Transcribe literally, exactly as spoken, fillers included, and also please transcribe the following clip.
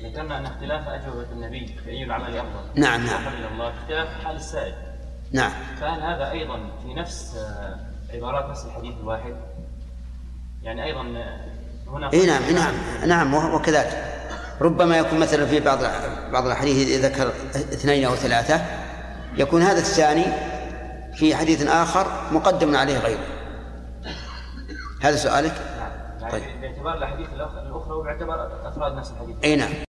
ذكرنا أن اختلاف أجوبة النبي في أي العمل أفضل. نعم نعم. الله اختلاف حال السائل. نعم. فهل هذا أيضا في نفس عبارات نفس الحديث الواحد؟ يعني أيضا هنا. إيه نعم نعم نعم وكذلك ربما يكون مثلا في بعض بعض الحديث ذكر اثنين أو ثلاثة يكون هذا الثاني في حديث آخر مقدم عليه غيره. هذا سؤالك؟ نعم. يعني طيب. باعتبار الأحاديث الأخرى وباعتبار أفراد نفس الحديث. أي نعم.